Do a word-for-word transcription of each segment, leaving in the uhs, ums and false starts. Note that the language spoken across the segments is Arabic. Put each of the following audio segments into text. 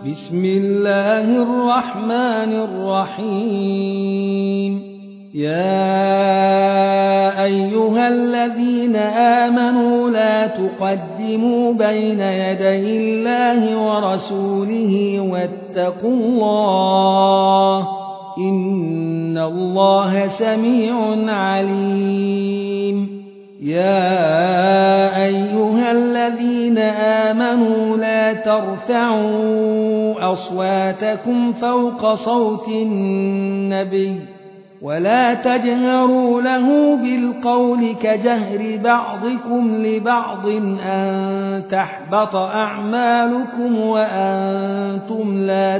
بسم الله الرحمن الرحيم يا أيها الذين آمنوا لا تقدموا بين يدي الله ورسوله واتقوا الله إن الله سميع عليم يا أيها الذين آمنوا لا ترفعوا أصواتكم فوق صوت النبي ولا تجهروا له بالقول كجهر بعضكم لبعض أن تحبط أعمالكم وأنتم لا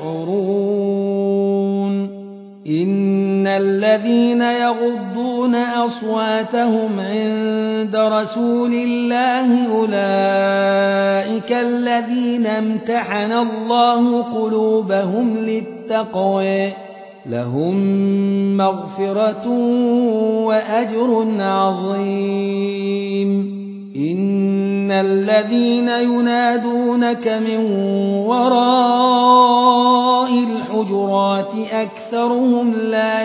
تشعرون إن الذين يغضون أصواتهم عند رسول الله أولئك الذين امتحن الله قلوبهم للتقوى لهم مغفرة وأجر عظيم إن الذين ينادونك من وراء الحجرات أكثرهم لا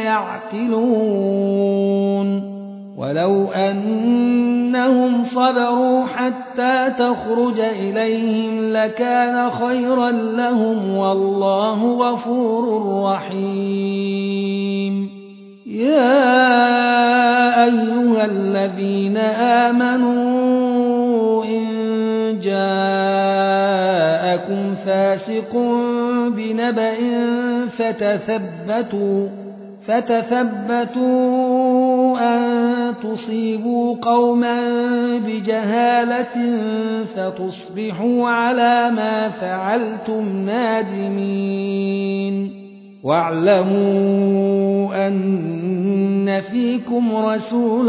يعقلون ولو أنهم صبروا حتى تخرج إليهم لكان خيرا لهم والله غفور رحيم يا أيها الذين آمنوا إن جاءكم فاسق بنبأ فتثبتوا فتثبتوا أن تصيبوا قوما بجهالة فتصبحوا على ما فعلتم نادمين واعلموا أن فيكم رسول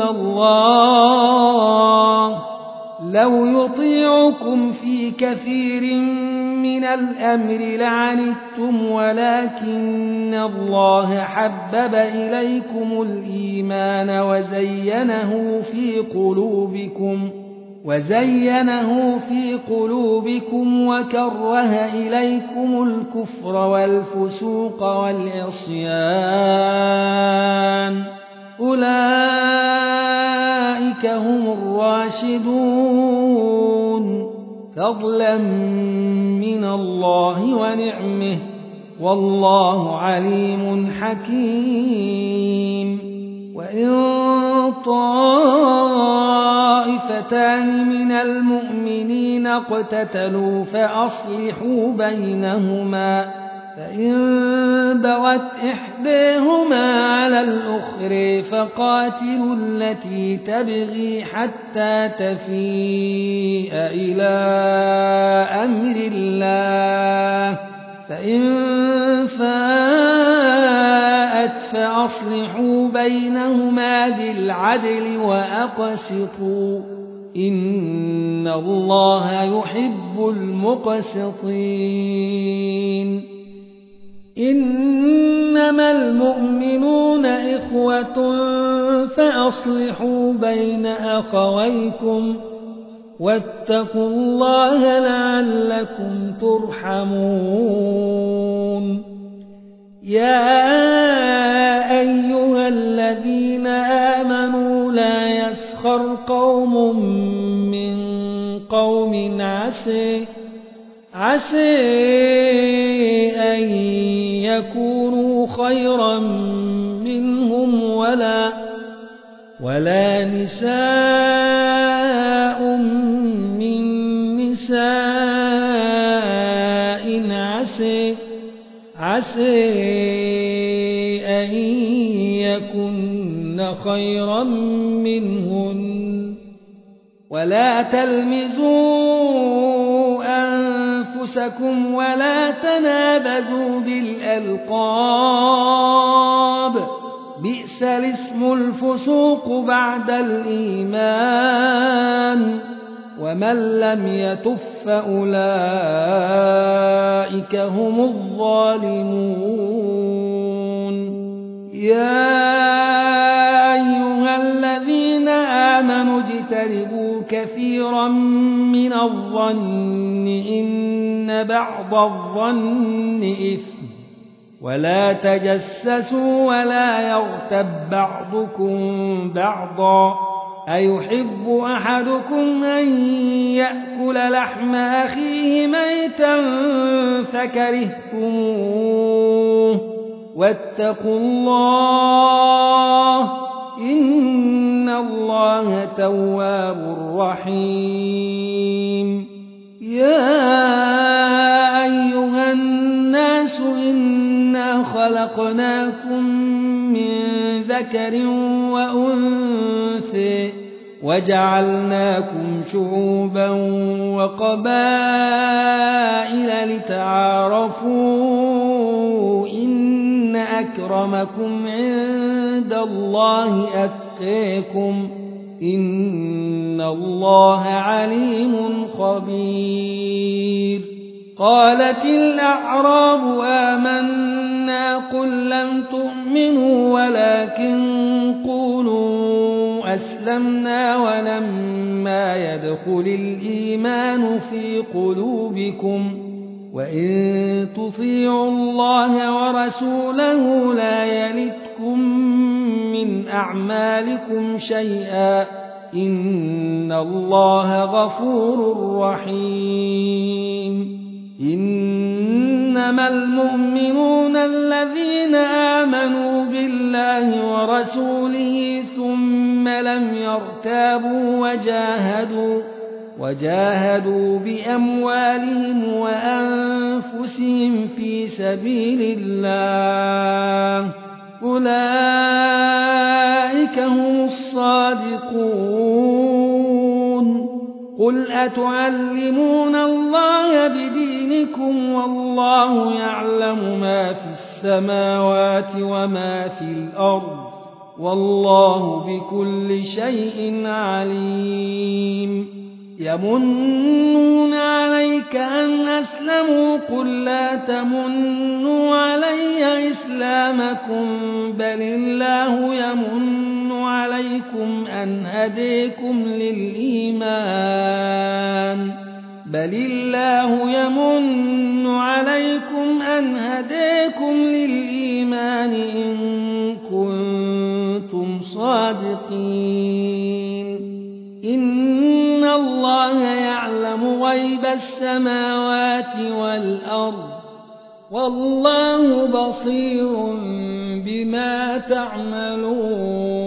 الله لو يطيعكم في كثير من الأمر لعنتم ولكن الله حبب إليكم الإيمان وزينه في قلوبكم وزينه في قلوبكم وكره إليكم الكفر والفسوق والعصيان أولئك هم الراشدون فضلا من الله ونعمه والله عليم حكيم وإن طائفتان من المؤمنين اقتتلوا فأصلحوا بينهما فإن بغت إحداهما على الأخرى فقاتلوا التي تبغي حتى تفيء إلى أمر الله فإن فاءت فأصلحوا بينهما بالعدل وأقسطوا إن الله يحب المقسطين إنما المؤمنون إخوة فأصلحوا بين أخويكم واتقوا الله لعلكم ترحمون يا أيها الذين آمنوا لا يسخر قوم من قوم عسى عسى أن يكونوا خيرا منهم ولا ولا نساء من نساء عسى عسى أن يكن خيرا منهن ولا تلمزوا أنفسكم ولا تنابزوا بالألقاب بئس الاسم الفسوق بعد الإيمان ومن لم يتب فأولئك هم الظالمون يا أيها الذين آمنوا اجتنبوا كثيرا من الظن إن إن بعض الظن إثم ولا تجسسوا ولا يغتب بعضكم بعضا أيحب أحدكم أن يأكل لحم أخيه ميتا فكرهتموه واتقوا الله إن الله تواب رحيم يا أيها الناس إنا خلقناكم من ذكر وأنثى وجعلناكم شعوبا وقبائل لتعارفوا إن أكرمكم عند الله أتقاكم إن الله عليم خبير قالت الأعراب آمنا قل لم تؤمنوا ولكن قولوا أسلمنا ولما يدخل الإيمان في قلوبكم وإن تطيعوا الله ورسوله لا يلتكم من أعمالكم شيئا إن الله غفور رحيم إنما المؤمنون الذين آمنوا بالله ورسوله ثم لم يرتابوا وجاهدوا وجاهدوا بأموالهم وأنفسهم في سبيل الله أولئك هم الصادقون قل أتعلمون الله بدينكم والله يعلم ما في السماوات وما في الأرض والله بكل شيء عليم يمنون عليك أن أسلموا قل لا تمنوا علي إسلامكم بل الله يمن عليكم أن هديكم للإيمان بل الله يمن عليكم أن هديكم للإيمان إن كنتم صادقين إن الله يعلم غيب السماوات والأرض والله بصير بما تعملون